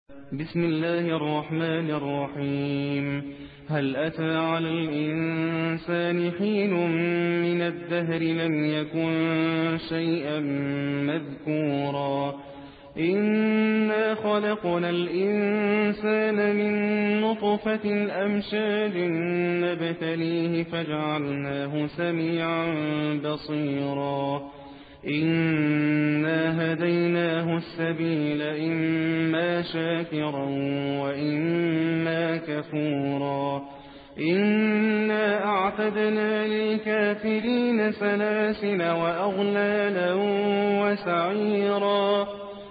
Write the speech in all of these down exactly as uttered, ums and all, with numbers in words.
بسم الله الرحمن الرحيم. هل أتى على الإنسان حين من الدهر لم يكن شيئا مذكورا إنا خلقنا الإنسان من نطفة أمشاج نبتليه فجعلناه سميعا بصيرا إنا هديناه السبيل إما شاكرا وإما كفورا إنا أعتدنا للكافرين سلاسل وأغلالا وسعيرا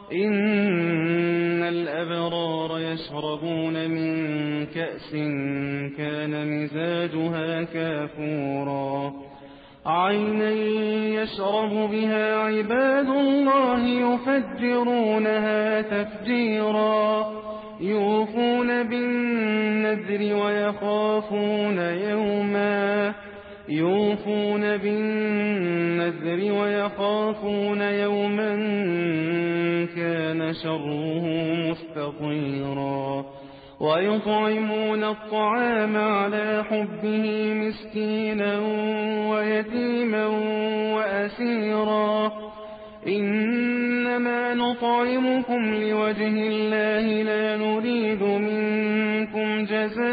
إن الأبرار يشربون من كأس كان مزاجها كافورا عينا يشرب بها عباد الله يفجرونها تفجيرا يوفون بالنذر ويخافون يوما يوفون بالنذر ويخافون يوما كان شره مستطيرا ويطعمون الطعام على حبه مسكينا ويتيما وأسيرا إنما نطعمكم لوجه الله لا نريد منكم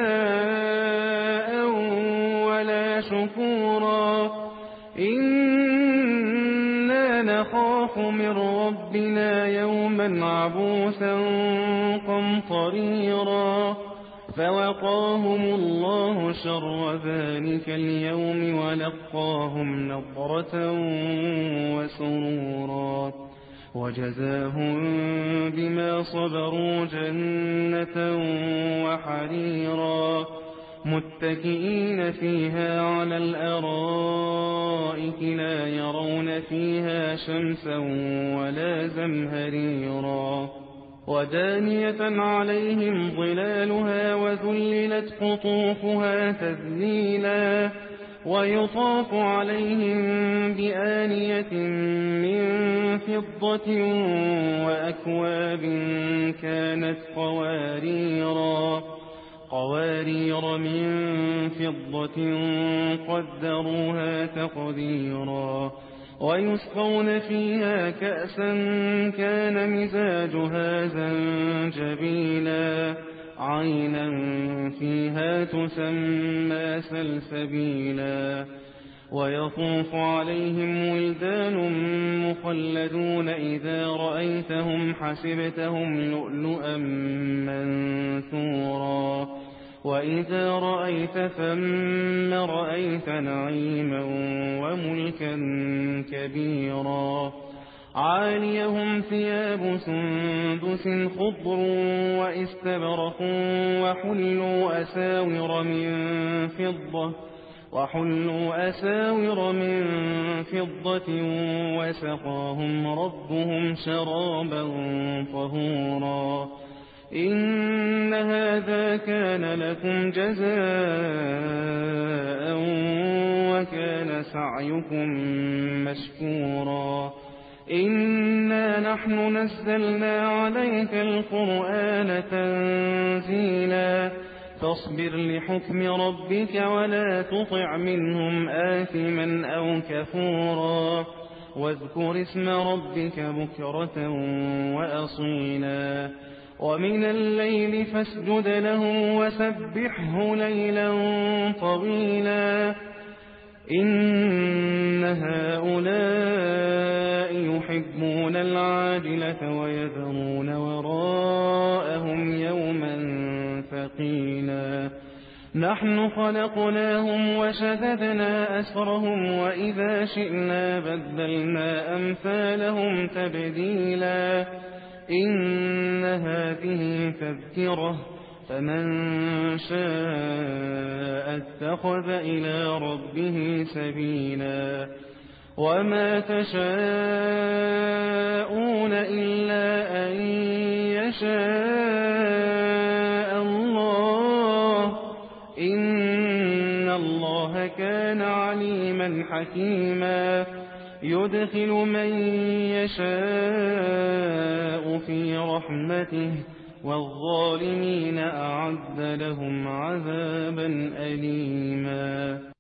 جزاء ولا شكورا إنا نخاف من ربنا يوما عبوسا قمطريرا فوقاهم الله شر ذلك اليوم ولقاهم نضرة وسرورا وجزاهم بما صبروا جنة وحريرا متكئين فيها على الأرائك لا يرون فيها شمسا ولا زمهريرا ودانية عليهم ظلالها وذللت قطوفها تذليلا ويطاف عليهم بآنية من فضة وأكواب كانت قواريرا قوارير من فضة قدروها تقديرا ويسقون فيها كأسا كان مزاجها زنجبيلا عينا فيها تسمى سلسبيلا ويطوف عليهم ولدان مخلدون إذا رأيتهم حسبتهم لؤلؤا منثورا وإذا رأيت ثم رأيت نعيما وملكا كبيرا عاليهم ثياب سندس خضر واستبرق وحلوا أساور من فضة وحلوا أساور من فضة وسقاهم ربهم شرابا طهورا إن هذا كان لكم جزاء وكان سعيكم مشكورا إنا نحن نزلنا عليك القرآن تنزيلا فاصبر لحكم ربك ولا تطع منهم آثما أو كفورا واذكر اسم ربك بكرة وأصيلا ومن الليل فاسجد له وسبحه ليلا طويلا إن هؤلاء يحبون العاجلة ويذرون وراءهم يوما ثقيلا نحن خلقناهم وشددنا أسرهم وإذا شئنا بدلنا أمثالهم تبديلا إن هذه تذكرة فمن شاء اتخذ إلى ربه سبيلا وما تشاءون إلا أن يشاء الله إن الله كان عليما حكيما يدخل من يشاء في رحمته والظالمين أعد لهم عذابا أليما.